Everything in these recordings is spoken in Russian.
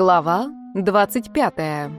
Глава 25.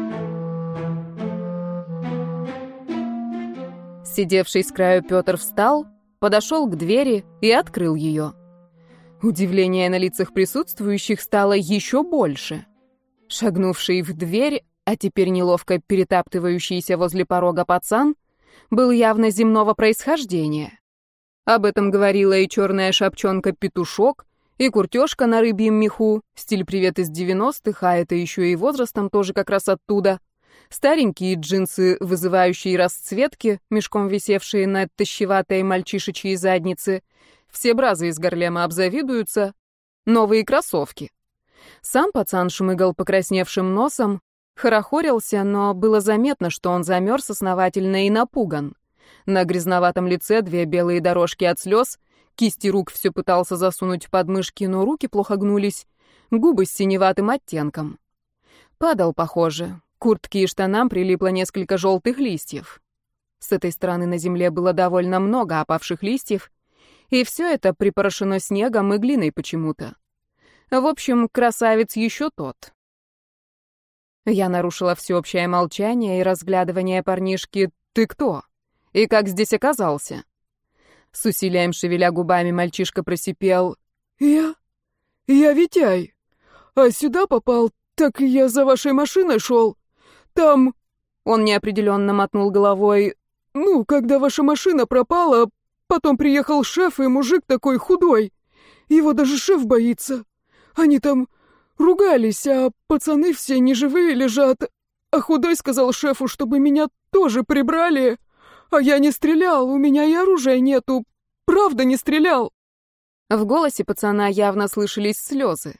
Сидевший с краю Петр встал, подошел к двери и открыл ее. Удивление на лицах присутствующих стало еще больше. Шагнувший в дверь, а теперь неловко перетаптывающийся возле порога пацан, был явно земного происхождения. Об этом говорила и черная шапчонка-петушок, и куртежка на рыбьем меху, стиль привет из 90-х, а это еще и возрастом тоже как раз оттуда. Старенькие джинсы, вызывающие расцветки, мешком висевшие на тощеватой мальчишечьей заднице. Все бразы из Гарлема обзавидуются. Новые кроссовки. Сам пацан шмыгал покрасневшим носом, хорохорился, но было заметно, что он замерз основательно и напуган. На грязноватом лице две белые дорожки от слез, кисти рук все пытался засунуть под мышки, но руки плохо гнулись, губы с синеватым оттенком. Падал, похоже. К куртке и штанам прилипло несколько желтых листьев. С этой стороны на земле было довольно много опавших листьев, и все это припорошено снегом и глиной почему-то. В общем, красавец еще тот. Я нарушила всеобщее молчание и разглядывание парнишки «Ты кто? И как здесь оказался?» С усилием шевеля губами мальчишка просипел «Я Витяй. А сюда попал, так я за вашей машиной шел. Там...» Он неопределенно мотнул головой. «Ну, когда ваша машина пропала, потом приехал шеф и мужик такой худой. Его даже шеф боится. Они там ругались, а пацаны все неживые лежат. А худой сказал шефу, чтобы меня тоже прибрали. А я не стрелял, у меня и оружия нету. Правда не стрелял». В голосе пацана явно слышались слезы.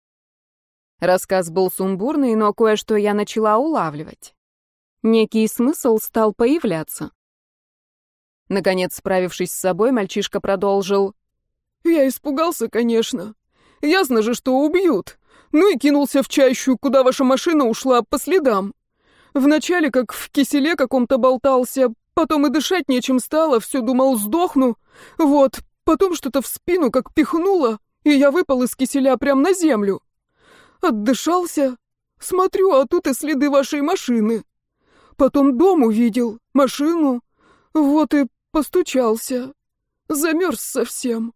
Рассказ был сумбурный, но кое-что я начала улавливать. Некий смысл стал появляться. Наконец, справившись с собой, мальчишка продолжил. «Я испугался, конечно. Ясно же, что убьют. Ну и кинулся в чащу, куда ваша машина ушла, по следам. Вначале как в киселе каком-то болтался, потом и дышать нечем стало, все думал, сдохну. Вот, потом что-то в спину как пихнуло, и я выпал из киселя прямо на землю. Отдышался, смотрю, а тут и следы вашей машины. Потом дом увидел, машину, вот и постучался. Замерз совсем».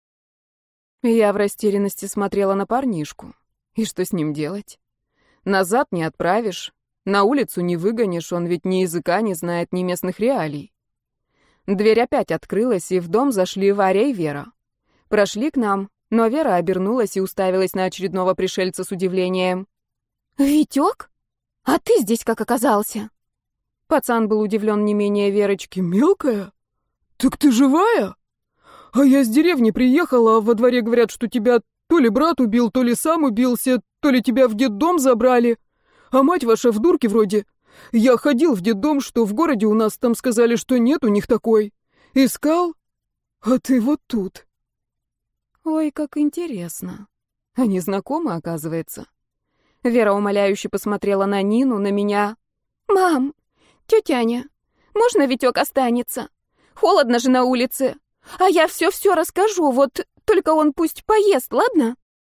Я в растерянности смотрела на парнишку. И что с ним делать? Назад не отправишь, на улицу не выгонишь, он ведь ни языка не знает, ни местных реалий. Дверь опять открылась, и в дом зашли Варя и Вера. Прошли к нам, но Вера обернулась и уставилась на очередного пришельца с удивлением. «Витёк? А ты здесь как оказался?» Пацан был удивлен не менее Верочки. «Мелкая? Так ты живая? А я с деревни приехала, а во дворе говорят, что тебя то ли брат убил, то ли сам убился, то ли тебя в детдом забрали. А мать ваша в дурке вроде. Я ходил в детдом, что в городе у нас, там сказали, что нет у них такой. Искал, а ты вот тут». Ой, как интересно. Они знакомы, оказывается. Вера умоляюще посмотрела на Нину, на меня. «Мам, тетя Аня, можно Витек останется? Холодно же на улице. А я все расскажу, вот только он пусть поест, ладно?»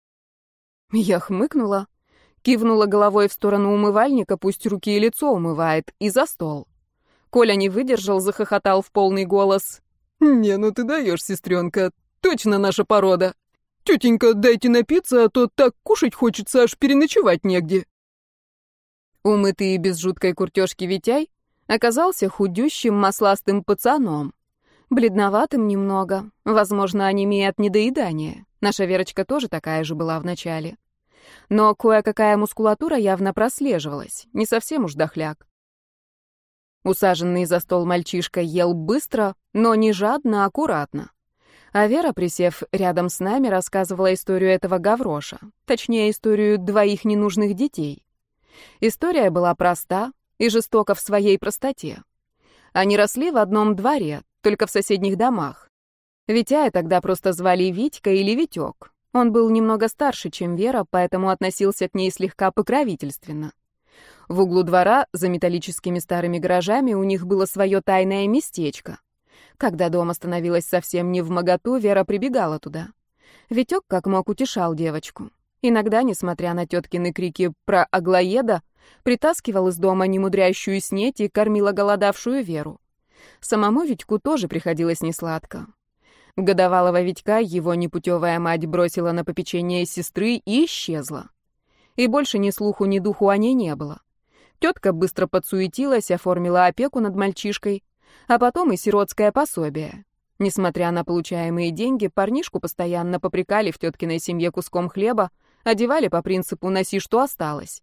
Я хмыкнула, кивнула головой в сторону умывальника, пусть руки и лицо умывает, и за стол. Коля не выдержал, захохотал в полный голос. «Не, ну ты даешь, сестренка, точно наша порода. Тетенька, дайте напиться, а то так кушать хочется, аж переночевать негде». Умытый и без жуткой куртежки Витяй оказался худющим, масластым пацаном. Бледноватым немного, возможно, анемия от недоедания. Наша Верочка тоже такая же была вначале. Но кое-какая мускулатура явно прослеживалась, не совсем уж дохляк. Усаженный за стол мальчишка ел быстро, но не жадно, а аккуратно. А Вера, присев рядом с нами, рассказывала историю этого гавроша, точнее, историю двоих ненужных детей. История была проста и жестока в своей простоте. Они росли в одном дворе, только в соседних домах. Витяя тогда просто звали Витька или Витек. Он был немного старше, чем Вера, поэтому относился к ней слегка покровительственно. В углу двора, за металлическими старыми гаражами, у них было свое тайное местечко. Когда дома становилось совсем невмоготу, Вера прибегала туда. Витек как мог утешал девочку. Иногда, несмотря на теткины крики про Аглоеда, притаскивал из дома немудрящую снеть и кормил оголодавшую Веру. Самому Витьку тоже приходилось несладко. Годовалого Витька его непутевая мать бросила на попечение сестры и исчезла. И больше ни слуху, ни духу о ней не было. Тетка быстро подсуетилась, оформила опеку над мальчишкой, а потом и сиротское пособие. Несмотря на получаемые деньги, парнишку постоянно попрекали в теткиной семье куском хлеба, одевали по принципу «носи, что осталось».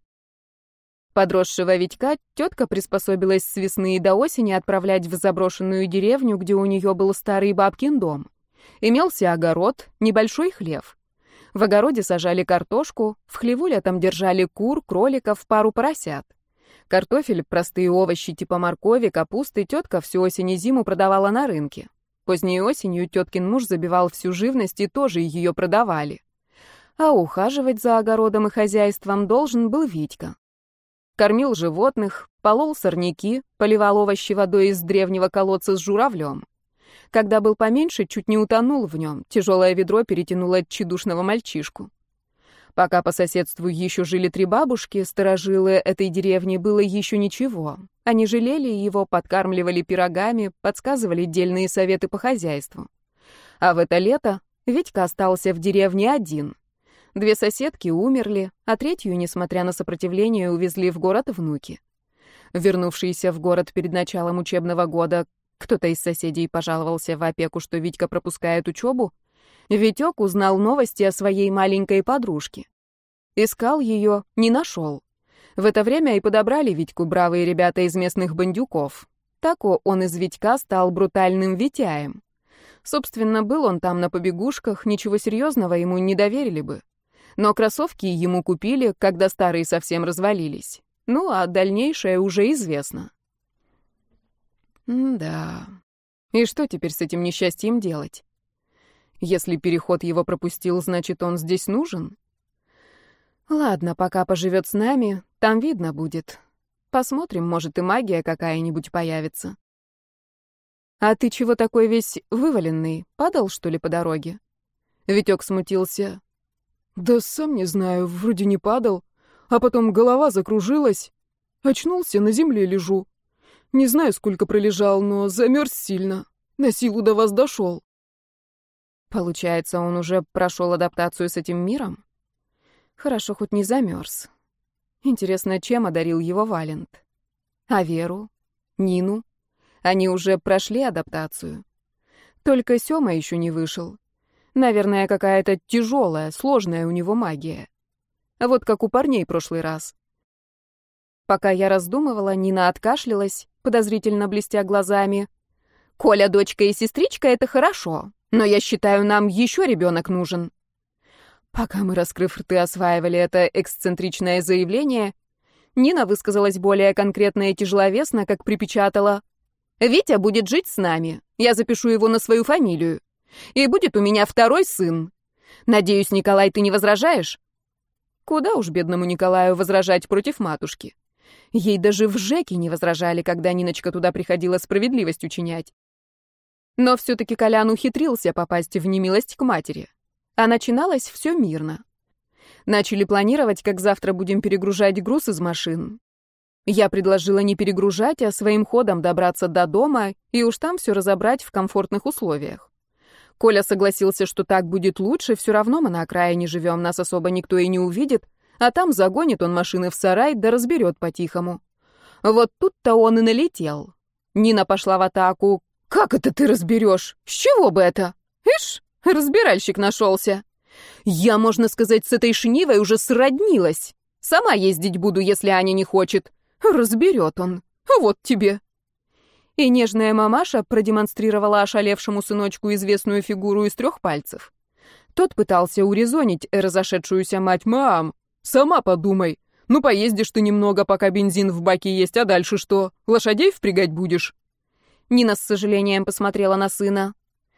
Подросшего Витька тетка приспособилась с весны до осени отправлять в заброшенную деревню, где у нее был старый бабкин дом. Имелся огород, небольшой хлев. В огороде сажали картошку, в хлеву летом держали кур, кроликов, пару поросят. Картофель, простые овощи типа моркови, капусты тетка всю осень и зиму продавала на рынке. Поздней осенью теткин муж забивал всю живность и тоже ее продавали. А ухаживать за огородом и хозяйством должен был Витька. Кормил животных, полол сорняки, поливал овощи водой из древнего колодца с журавлем. Когда был поменьше, чуть не утонул в нем, тяжелое ведро перетянуло тщедушного мальчишку. Пока по соседству еще жили 3 бабушки, старожилы этой деревни, было еще ничего. Они жалели его, подкармливали пирогами, подсказывали дельные советы по хозяйству. А в это лето Витька остался в деревне один. 2 соседки умерли, а 3-ю, несмотря на сопротивление, увезли в город внуки. Вернувшиеся в город перед началом учебного года, кто-то из соседей пожаловался в опеку, что Витька пропускает учебу. Витек узнал новости о своей маленькой подружке. Искал ее, не нашел. В это время и подобрали Витьку бравые ребята из местных бандюков. Так он из Витька стал брутальным Витяем. Собственно, был он там на побегушках, ничего серьезного ему не доверили бы. Но кроссовки ему купили, когда старые совсем развалились. Ну, а дальнейшее уже известно. Да. И что теперь с этим несчастьем делать? Если переход его пропустил, значит, он здесь нужен? Ладно, пока поживет с нами, там видно будет. Посмотрим, может, и магия какая-нибудь появится. А ты чего такой весь вываленный? Падал, что ли, по дороге? Витек смутился. Да сам не знаю, вроде не падал. А потом голова закружилась. Очнулся, на земле лежу. Не знаю, сколько пролежал, но замерз сильно. На силу до вас дошел. Получается, он уже прошел адаптацию с этим миром? Хорошо, хоть не замерз. Интересно, чем одарил его Валент? А Веру? Нину? Они уже прошли адаптацию. Только Сёма еще не вышел. Наверное, какая-то тяжелая, сложная у него магия. Вот как у парней прошлый раз. Пока я раздумывала, Нина откашлялась, подозрительно блестя глазами. «Коля, дочка и сестричка — это хорошо, но я считаю, нам еще ребенок нужен». Пока мы, раскрыв рты, осваивали это эксцентричное заявление, Нина высказалась более конкретно и тяжеловесно, как припечатала. «Витя будет жить с нами. Я запишу его на свою фамилию. И будет у меня 2-й сын. Надеюсь, Николай, ты не возражаешь?» Куда уж бедному Николаю возражать против матушки. Ей даже в ЖЭКе не возражали, когда Ниночка туда приходила справедливость учинять. Но все-таки Колян ухитрился попасть в немилость к матери. А начиналось все мирно. Начали планировать, как завтра будем перегружать груз из машин. Я предложила не перегружать, а своим ходом добраться до дома и уж там все разобрать в комфортных условиях. Коля согласился, что так будет лучше, все равно мы на окраине живем, нас особо никто и не увидит, а там загонит он машины в сарай да разберет по-тихому. Вот тут-то он и налетел. Нина пошла в атаку. «Как это ты разберешь? С чего бы это? Ишь, разбиральщик нашелся. Я, можно сказать, с этой шнивой уже сроднилась. Сама ездить буду, если Аня не хочет. Разберет он. Вот тебе». И нежная мамаша продемонстрировала ошалевшему сыночку известную фигуру из 3 пальцев. Тот пытался урезонить разошедшуюся мать. «Мам, сама подумай. Ну, поездишь ты немного, пока бензин в баке есть, а дальше что? Лошадей впрягать будешь?» Нина с сожалением посмотрела на сына.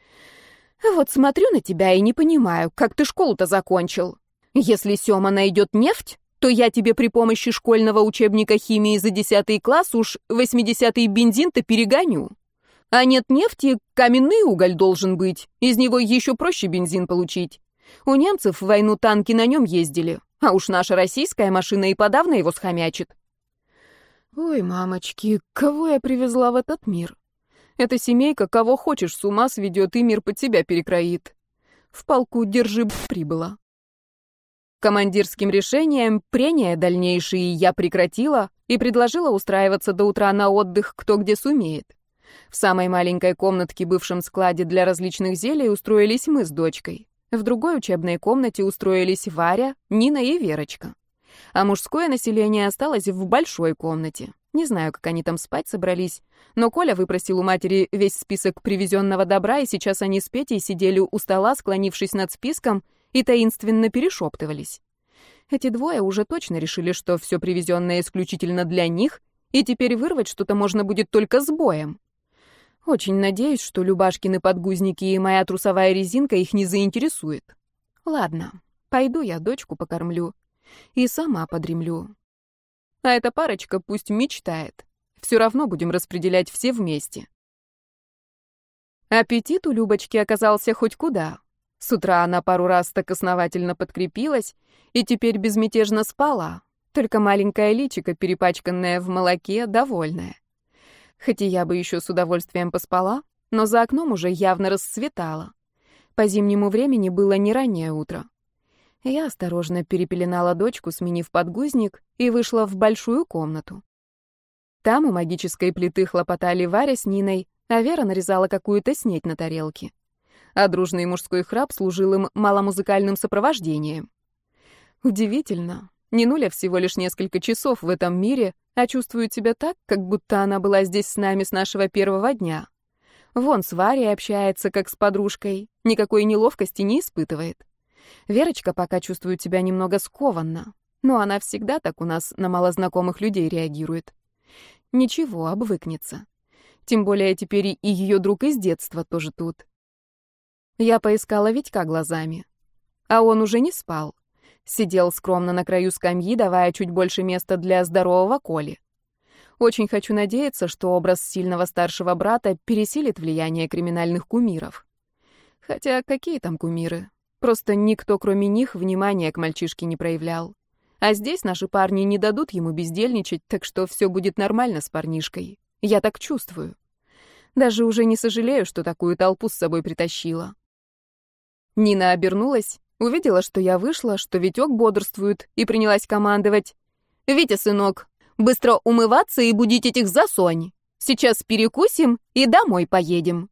«Вот смотрю на тебя и не понимаю, как ты школу-то закончил. Если Сёма найдет нефть, то я тебе при помощи школьного учебника химии за 10 класс уж 80-й бензин-то перегоню. А нет нефти, каменный уголь должен быть, из него еще проще бензин получить. У немцев в войну танки на нем ездили, а уж наша российская машина и подавно его схомячит. Ой, мамочки, кого я привезла в этот мир? Эта семейка кого хочешь с ума сведет и мир под себя перекроит. В полку держи прибыла. Командирским решением прения дальнейшие я прекратила и предложила устраиваться до утра на отдых кто где сумеет. В самой маленькой комнатке, бывшем складе для различных зелий, устроились мы с дочкой. В другой учебной комнате устроились Варя, Нина и Верочка. А мужское население осталось в большой комнате. Не знаю, как они там спать собрались, но Коля выпросил у матери весь список привезенного добра, и сейчас они с Петей сидели у стола, склонившись над списком, и таинственно перешептывались. Эти двое уже точно решили, что все привезенное исключительно для них, и теперь вырвать что-то можно будет только с боем. Очень надеюсь, что Любашкины подгузники и моя трусовая резинка их не заинтересует. Ладно, пойду я дочку покормлю и сама подремлю. А эта парочка пусть мечтает. Все равно будем распределять все вместе. Аппетит у Любочки оказался хоть куда. С утра она пару раз так основательно подкрепилась и теперь безмятежно спала. Только маленькое личико, перепачканное в молоке, довольное. Хоть и я бы еще с удовольствием поспала, но за окном уже явно расцветало. По зимнему времени было не раннее утро. Я осторожно перепеленала дочку, сменив подгузник, и вышла в большую комнату. Там у магической плиты хлопотали Варя с Ниной, а Вера нарезала какую-то снеть на тарелке. А дружный мужской храп служил им маломузыкальным сопровождением. Удивительно. Нинуля всего лишь несколько часов в этом мире, а чувствует себя так, как будто она была здесь с нами с нашего первого дня. Вон с Варей общается, как с подружкой, никакой неловкости не испытывает. Верочка пока чувствует себя немного скованно, но она всегда так у нас на малознакомых людей реагирует. Ничего, обвыкнется. Тем более теперь и ее друг из детства тоже тут. Я поискала Витька глазами, а он уже не спал. Сидел скромно на краю скамьи, давая чуть больше места для здорового Коли. Очень хочу надеяться, что образ сильного старшего брата пересилит влияние криминальных кумиров. Хотя какие там кумиры? Просто никто, кроме них, внимания к мальчишке не проявлял. А здесь наши парни не дадут ему бездельничать, так что все будет нормально с парнишкой. Я так чувствую. Даже уже не сожалею, что такую толпу с собой притащила. Нина обернулась, увидела, что я вышла, что Витек бодрствует, и принялась командовать. «Витя, сынок, быстро умываться и будить этих засонь. Сейчас перекусим и домой поедем».